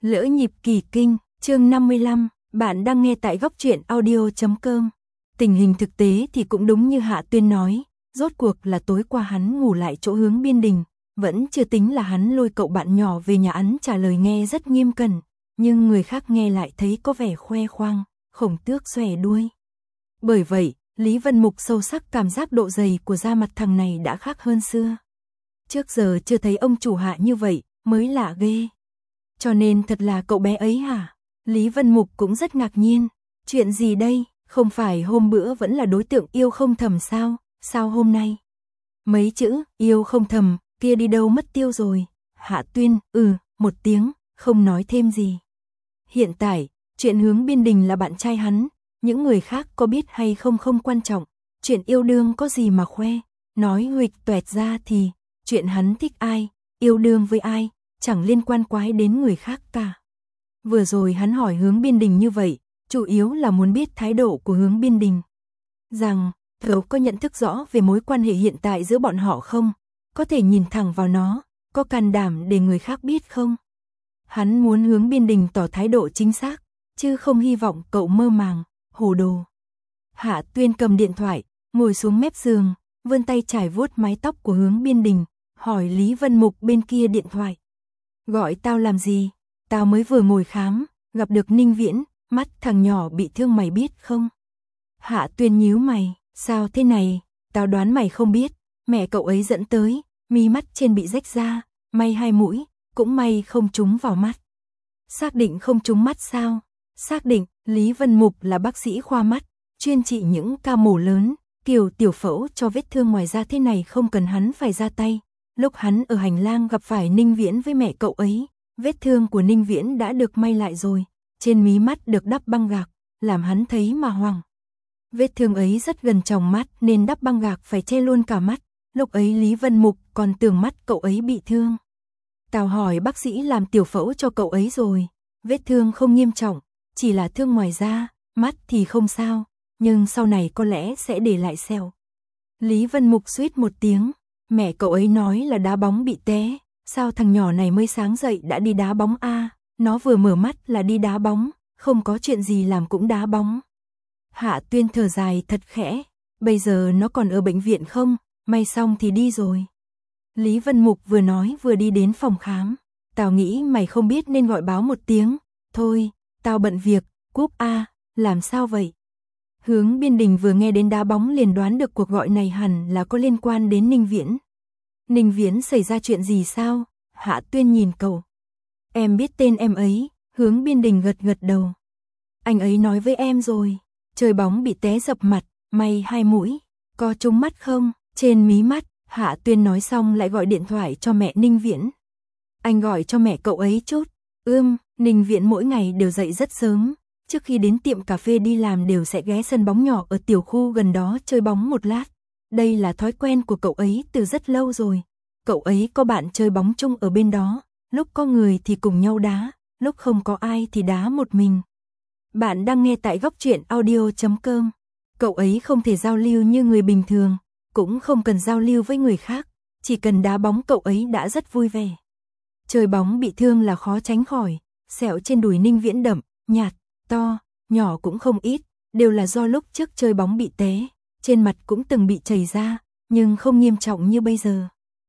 Lỡ nhịp kỳ kinh, chương 55, bạn đang nghe tại góc truyện audio.com. Tình hình thực tế thì cũng đúng như Hạ Tuyên nói, rốt cuộc là tối qua hắn ngủ lại chỗ Hướng Biên Đình, vẫn chưa tính là hắn lôi cậu bạn nhỏ về nhà ăn trả lời nghe rất nghiêm cẩn, nhưng người khác nghe lại thấy có vẻ khoe khoang, khổng tước xòe đuôi. Bởi vậy, Lý Vân Mục sâu sắc cảm giác độ dày của da mặt thằng này đã khác hơn xưa. Trước giờ chưa thấy ông chủ Hạ như vậy, mới lạ ghê. Cho nên thật là cậu bé ấy hả? Lý Vân Mục cũng rất ngạc nhiên. Chuyện gì đây? Không phải hôm bữa vẫn là đối tượng yêu không thầm sao? Sao hôm nay? Mấy chữ yêu không thầm kia đi đâu mất tiêu rồi? Hạ Tuyên một tiếng, không nói thêm gì. Hiện tại, chuyện Hướng Biên Đình là bạn trai hắn, những người khác có biết hay không không quan trọng. Chuyện yêu đương có gì mà khoe? Nói huỵch toẹt ra thì, chuyện hắn thích ai, yêu đương với ai, chẳng liên quan quái đến người khác cả. Vừa rồi hắn hỏi Hướng Biên Đình như vậy, chủ yếu là muốn biết thái độ của Hướng Biên Đình. Rằng, cậu có nhận thức rõ về mối quan hệ hiện tại giữa bọn họ không? Có thể nhìn thẳng vào nó, có can đảm để người khác biết không? Hắn muốn Hướng Biên Đình tỏ thái độ chính xác, chứ không hy vọng cậu mơ màng, hồ đồ. Hạ Tuyên cầm điện thoại, ngồi xuống mép giường, vươn tay chải vuốt mái tóc của Hướng Biên Đình, hỏi Lý Vân Mục bên kia điện thoại. Gọi tao làm gì? Tao mới vừa ngồi khám, gặp được Ninh Viễn, mắt thằng nhỏ bị thương mày biết không? Hạ Tuyên nhíu mày, sao thế này? Tao đoán mày không biết, mẹ cậu ấy dẫn tới, mi mắt trên bị rách ra, may 2 mũi, cũng may không trúng vào mắt. Xác định không trúng mắt sao? Xác định, Lý Vân Mục là bác sĩ khoa mắt, chuyên trị những ca mổ lớn, kiểu tiểu phẫu cho vết thương, ngoài ra thế này không cần hắn phải ra tay. Lúc hắn ở hành lang gặp phải Ninh Viễn với mẹ cậu ấy, vết thương của Ninh Viễn đã được may lại rồi, trên mí mắt được đắp băng gạc, làm hắn thấy mà hoảng. Vết thương ấy rất gần tròng mắt nên đắp băng gạc phải che luôn cả mắt, lúc ấy Lý Vân Mục còn tưởng mắt cậu ấy bị thương. Tao hỏi bác sĩ làm tiểu phẫu cho cậu ấy rồi, vết thương không nghiêm trọng, chỉ là thương ngoài da, mắt thì không sao, nhưng sau này có lẽ sẽ để lại sẹo. Lý Vân Mục suýt một tiếng. Mẹ cậu ấy nói là đá bóng bị té, sao thằng nhỏ này mới sáng dậy đã đi đá bóng a? Nó vừa mở mắt là đi đá bóng, không có chuyện gì làm cũng đá bóng. Hạ Tuyên thở dài thật khẽ, bây giờ nó còn ở bệnh viện không? May xong thì đi rồi. Lý Vân Mục vừa nói vừa đi đến phòng khám. Tao nghĩ mày không biết nên gọi báo một tiếng. Thôi, tao bận việc, cúp a. Làm sao vậy? Hướng Biên Đình vừa nghe đến đá bóng liền đoán được cuộc gọi này hẳn là có liên quan đến Ninh Viễn. Ninh Viễn xảy ra chuyện gì sao? Hạ Tuyên nhìn cậu. Em biết tên em ấy, Hướng Biên Đình gật gật đầu. Anh ấy nói với em rồi, chơi bóng bị té dập mặt, may 2 mũi, có trúng mắt không? Trên mí mắt, Hạ Tuyên nói xong lại gọi điện thoại cho mẹ Ninh Viễn. Anh gọi cho mẹ cậu ấy chút. Ninh Viễn mỗi ngày đều dậy rất sớm. Trước khi đến tiệm cà phê đi làm đều sẽ ghé sân bóng nhỏ ở tiểu khu gần đó chơi bóng một lát. Đây là thói quen của cậu ấy từ rất lâu rồi. Cậu ấy có bạn chơi bóng chung ở bên đó, lúc có người thì cùng nhau đá, lúc không có ai thì đá một mình. Bạn đang nghe tại góc truyện audio.com. Cậu ấy không thể giao lưu như người bình thường, cũng không cần giao lưu với người khác, chỉ cần đá bóng cậu ấy đã rất vui vẻ. Chơi bóng bị thương là khó tránh khỏi, sẹo trên đùi Ninh Viễn đậm, nhạt, to, nhỏ cũng không ít, đều là do lúc trước chơi bóng bị té, trên mặt cũng từng bị chảy ra, nhưng không nghiêm trọng như bây giờ.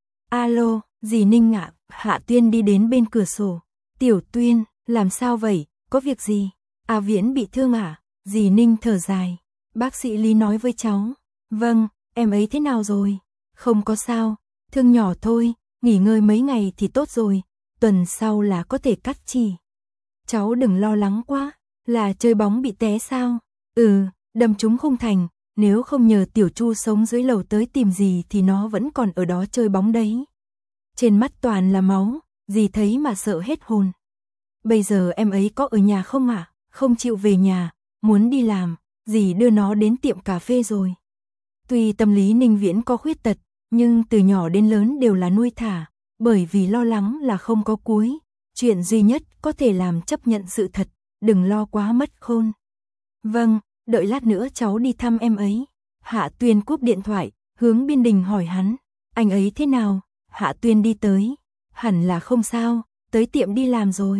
Alo, dì Ninh ạ? Hạ Tuyên đi đến bên cửa sổ. Tiểu Tuyên, làm sao vậy, có việc gì? À, Viễn bị thương à? Dì Ninh thở dài. Bác sĩ Lý nói với cháu. Vâng, em ấy thế nào rồi? Không có sao, thương nhỏ thôi, nghỉ ngơi mấy ngày thì tốt rồi, tuần sau là có thể cắt chỉ. Cháu đừng lo lắng quá. Là chơi bóng bị té sao? Đâm trúng khung thành, nếu không nhờ Tiểu Chu sống dưới lầu tới tìm dì thì nó vẫn còn ở đó chơi bóng đấy. Trên mắt toàn là máu, dì thấy mà sợ hết hồn. Bây giờ em ấy có ở nhà không ạ? Không chịu về nhà, muốn đi làm, dì đưa nó đến tiệm cà phê rồi. Tuy tâm lý Ninh Viễn có khuyết tật, nhưng từ nhỏ đến lớn đều là nuôi thả, bởi vì lo lắng là không có cuối. Chuyện duy nhất có thể làm chấp nhận sự thật, đừng lo quá mất khôn. Vâng, đợi lát nữa cháu đi thăm em ấy. Hạ Tuyên cúp điện thoại, Hướng Biên Đình hỏi hắn, anh ấy thế nào? Hạ Tuyên đi tới, hẳn là không sao, tới tiệm đi làm rồi.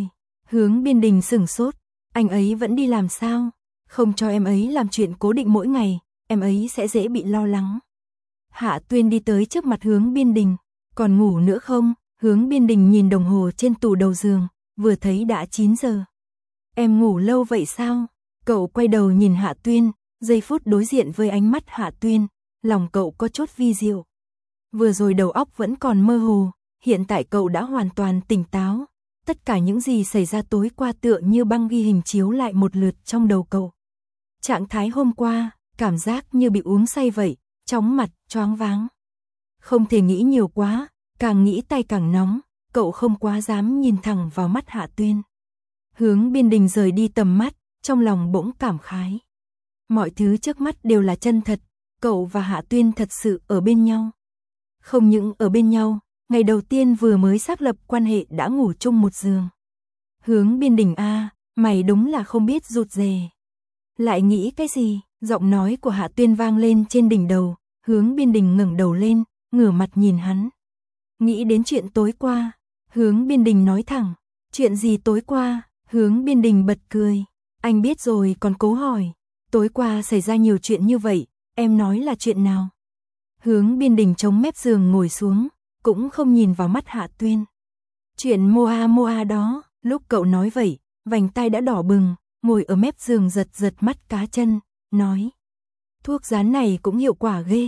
Hướng Biên Đình sửng sốt, anh ấy vẫn đi làm sao? Không cho em ấy làm chuyện cố định mỗi ngày, em ấy sẽ dễ bị lo lắng. Hạ Tuyên đi tới trước mặt Hướng Biên Đình, còn ngủ nữa không? Hướng Biên Đình nhìn đồng hồ trên tủ đầu giường, vừa thấy đã 9 giờ. Em ngủ lâu vậy sao? Cậu quay đầu nhìn Hạ Tuyên, giây phút đối diện với ánh mắt Hạ Tuyên, lòng cậu có chút vi diệu. Vừa rồi đầu óc vẫn còn mơ hồ, hiện tại cậu đã hoàn toàn tỉnh táo. Tất cả những gì xảy ra tối qua tựa như băng ghi hình chiếu lại một lượt trong đầu cậu. Trạng thái hôm qua, cảm giác như bị uống say vậy, chóng mặt, choáng váng. Không thể nghĩ nhiều quá, càng nghĩ tay càng nóng, cậu không quá dám nhìn thẳng vào mắt Hạ Tuyên. Hướng Biên Đình rời đi tầm mắt, trong lòng bỗng cảm khái. Mọi thứ trước mắt đều là chân thật, cậu và Hạ Tuyên thật sự ở bên nhau. Không những ở bên nhau, ngày đầu tiên vừa mới xác lập quan hệ đã ngủ chung một giường. Hướng Biên Đình a, mày đúng là không biết rụt rè. Lại nghĩ cái gì? Giọng nói của Hạ Tuyên vang lên trên đỉnh đầu, Hướng Biên Đình ngẩng đầu lên, ngửa mặt nhìn hắn. Nghĩ đến chuyện tối qua, Hướng Biên Đình nói thẳng, chuyện gì tối qua? Hướng Biên Đình bật cười, anh biết rồi còn cố hỏi, tối qua xảy ra nhiều chuyện như vậy, em nói là chuyện nào? Hướng Biên Đình chống mép giường ngồi xuống, cũng không nhìn vào mắt Hạ Tuyên. Chuyện Moa đó, lúc cậu nói vậy, vành tai đã đỏ bừng, ngồi ở mép giường giật giật mắt cá chân, nói. Thuốc dán này cũng hiệu quả ghê,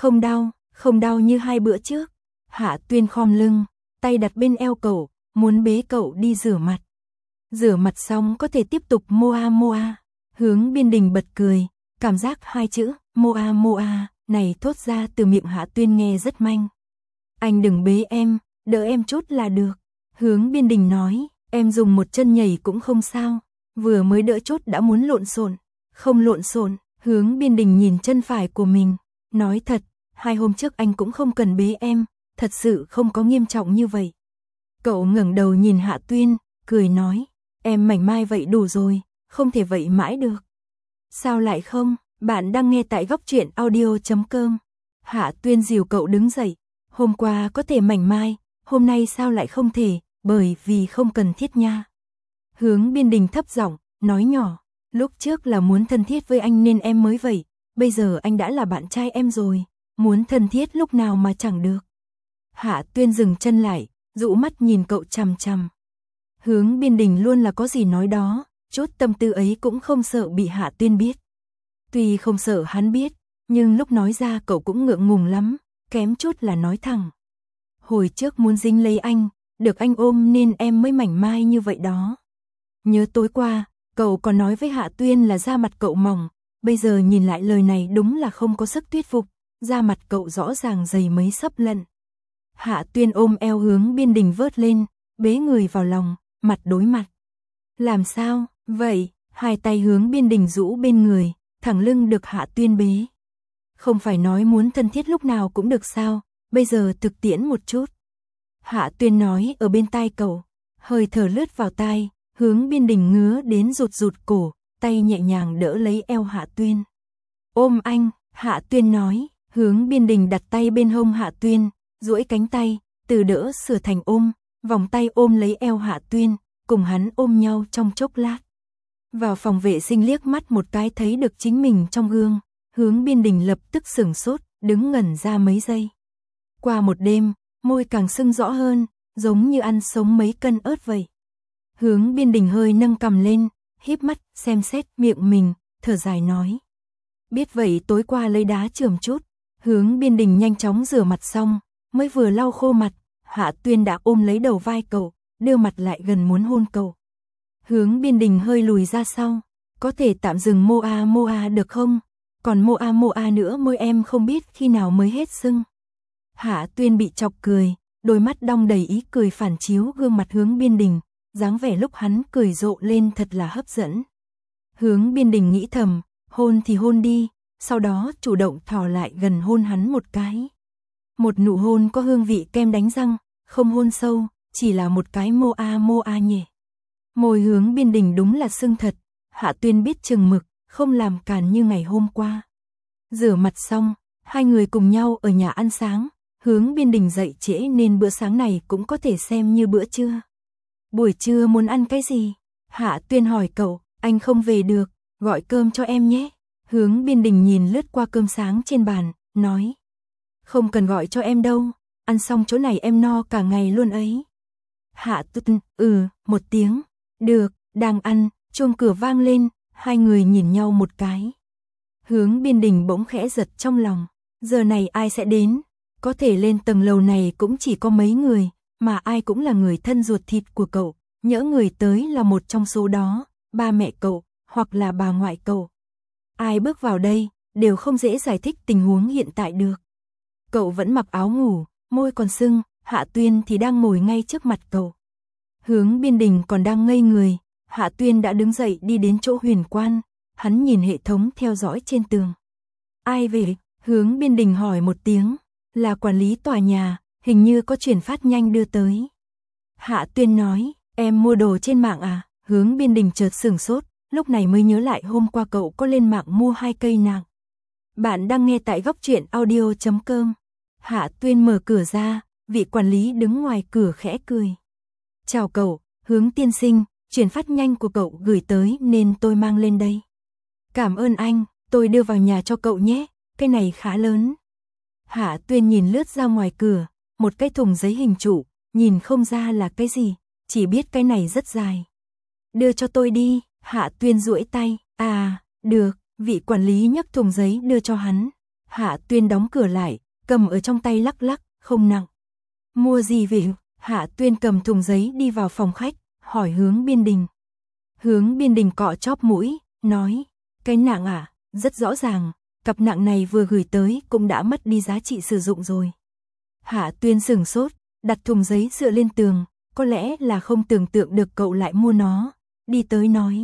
không đau như 2 bữa trước. Hạ Tuyên khom lưng, tay đặt bên eo cậu, muốn bế cậu đi rửa mặt. Rửa mặt xong có thể tiếp tục Moa. Hướng Biên Đình bật cười, cảm giác 2 chữ Moa này thốt ra từ miệng Hạ Tuyên nghe rất manh. Anh đừng bế em, đỡ em chút là được. Hướng Biên Đình nói, em dùng một chân nhảy cũng không sao, vừa mới đỡ chút đã muốn lộn xộn. Không lộn xộn. Hướng Biên Đình nhìn chân phải của mình, nói thật, 2 hôm trước anh cũng không cần bế em, thật sự không có nghiêm trọng như vậy. Cậu ngẩng đầu nhìn Hạ Tuyên, cười nói, em mảnh mai vậy đủ rồi, không thể vậy mãi được. Sao lại không? Bạn đang nghe tại góc truyện audio.com. Hạ Tuyên dìu cậu đứng dậy, hôm qua có thể mảnh mai, hôm nay sao lại không thể, bởi vì không cần thiết nha. Hướng Biên Đình thấp giọng, nói nhỏ, lúc trước là muốn thân thiết với anh nên em mới vậy, bây giờ anh đã là bạn trai em rồi, muốn thân thiết lúc nào mà chẳng được. Hạ Tuyên dừng chân lại, dụ mắt nhìn cậu chằm chằm. Hướng Biên Đình luôn là có gì nói đó, chút tâm tư ấy cũng không sợ bị Hạ Tuyên biết. Tuy không sợ hắn biết, nhưng lúc nói ra cậu cũng ngượng ngùng lắm, kém chút là nói thẳng. Hồi trước muốn dính lấy anh, được anh ôm nên em mới mảnh mai như vậy đó. Nhớ tối qua, cậu còn nói với Hạ Tuyên là da mặt cậu mỏng, bây giờ nhìn lại lời này đúng là không có sức thuyết phục, da mặt cậu rõ ràng dày mấy xấp lận. Hạ Tuyên ôm eo Hướng Biên Đình vớt lên, bế người vào lòng, mặt đối mặt. Làm sao, vậy? 2 tay Hướng Biên Đình rũ bên người, thẳng lưng được Hạ Tuyên bế. Không phải nói muốn thân thiết lúc nào cũng được sao, bây giờ thực tiễn một chút. Hạ Tuyên nói ở bên tai cậu, hơi thở lướt vào tai, Hướng Biên Đình ngứa đến rụt cổ, tay nhẹ nhàng đỡ lấy eo Hạ Tuyên. Ôm anh, Hạ Tuyên nói, Hướng Biên Đình đặt tay bên hông Hạ Tuyên, duỗi cánh tay, từ đỡ sửa thành ôm, vòng tay ôm lấy eo Hạ Tuyên, cùng hắn ôm nhau trong chốc lát. Vào phòng vệ sinh liếc mắt một cái thấy được chính mình trong gương, Hướng Biên Đình lập tức sửng sốt, đứng ngẩn ra mấy giây. Qua một đêm, môi càng sưng rõ hơn, giống như ăn sống mấy cân ớt vậy. Hướng Biên Đình hơi nâng cằm lên, híp mắt, xem xét miệng mình, thở dài nói. Biết vậy tối qua lấy đá chườm chút. Hướng Biên Đình nhanh chóng rửa mặt xong, mới vừa lau khô mặt, Hạ Tuyên đã ôm lấy đầu vai cậu, đưa mặt lại gần muốn hôn cậu. Hướng Biên Đình hơi lùi ra sau, có thể tạm dừng Moa được không? Còn Moa nữa môi em không biết khi nào mới hết sưng. Hạ Tuyên bị chọc cười, đôi mắt đong đầy ý cười phản chiếu gương mặt Hướng Biên Đình, dáng vẻ lúc hắn cười rộ lên thật là hấp dẫn. Hướng Biên Đình nghĩ thầm, hôn thì hôn đi, sau đó chủ động thò lại gần hôn hắn một cái. Một nụ hôn có hương vị kem đánh răng, không hôn sâu, chỉ là một cái Moa nhẹ. Môi Hướng Biên Đình đúng là sưng thật, Hạ Tuyên biết chừng mực, không làm càn như ngày hôm qua. Rửa mặt xong, 2 người cùng nhau ở nhà ăn sáng, Hướng Biên Đình dậy trễ nên bữa sáng này cũng có thể xem như bữa trưa. buổi trưa muốn ăn cái gì? Hạ Tuyên hỏi cậu, anh không về được, gọi cơm cho em nhé. Hướng Biên Đình nhìn lướt qua cơm sáng trên bàn, nói. Không cần gọi cho em đâu, ăn xong chỗ này em no cả ngày luôn ấy. Hạ Tuyên, một tiếng. Được, đang ăn, chuông cửa vang lên, hai người nhìn nhau một cái. Hướng Biên Đình bỗng khẽ giật trong lòng, giờ này ai sẽ đến? Có thể lên tầng lầu này cũng chỉ có mấy người, mà ai cũng là người thân ruột thịt của cậu, nhỡ người tới là một trong số đó, ba mẹ cậu, hoặc là bà ngoại cậu. Ai bước vào đây, đều không dễ giải thích tình huống hiện tại được. Cậu vẫn mặc áo ngủ, môi còn sưng, Hạ Tuyên thì đang ngồi ngay trước mặt cậu. Hướng Biên Đình còn đang ngây người, Hạ Tuyên đã đứng dậy đi đến chỗ Huyền Quan, hắn nhìn hệ thống theo dõi trên tường. Ai về? Hướng Biên Đình hỏi một tiếng, là quản lý tòa nhà, hình như có chuyển phát nhanh đưa tới. Hạ Tuyên nói, em mua đồ trên mạng à? Hướng Biên Đình chợt sửng sốt, lúc này mới nhớ lại hôm qua cậu có lên mạng mua 2 cây nạng. Bạn đang nghe tại góc truyện audio.com. Hạ Tuyên mở cửa ra, vị quản lý đứng ngoài cửa khẽ cười. Chào cậu, Hướng tiên sinh, chuyển phát nhanh của cậu gửi tới nên tôi mang lên đây. Cảm ơn anh, tôi đưa vào nhà cho cậu nhé, cái này khá lớn. Hạ Tuyên nhìn lướt ra ngoài cửa, một cái thùng giấy hình trụ, nhìn không ra là cái gì, chỉ biết cái này rất dài. Đưa cho tôi đi, Hạ Tuyên duỗi tay, được, vị quản lý nhấc thùng giấy đưa cho hắn. Hạ Tuyên đóng cửa lại, cầm ở trong tay lắc lắc, không nặng. Mua gì vậy? Hạ Tuyên cầm thùng giấy đi vào phòng khách, hỏi Hướng Biên Đình. Hướng Biên Đình cọ chóp mũi, nói, cái nạng à, rất rõ ràng, cặp nạng này vừa gửi tới cũng đã mất đi giá trị sử dụng rồi. Hạ Tuyên sửng sốt, đặt thùng giấy dựa lên tường, có lẽ là không tưởng tượng được cậu lại mua nó, đi tới nói.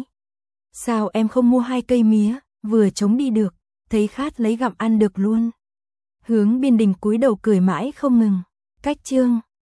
Sao em không mua 2 cây mía, vừa chống đi được, thấy khát lấy gặm ăn được luôn. Hướng Biên Đình cúi đầu cười mãi không ngừng, cách chương.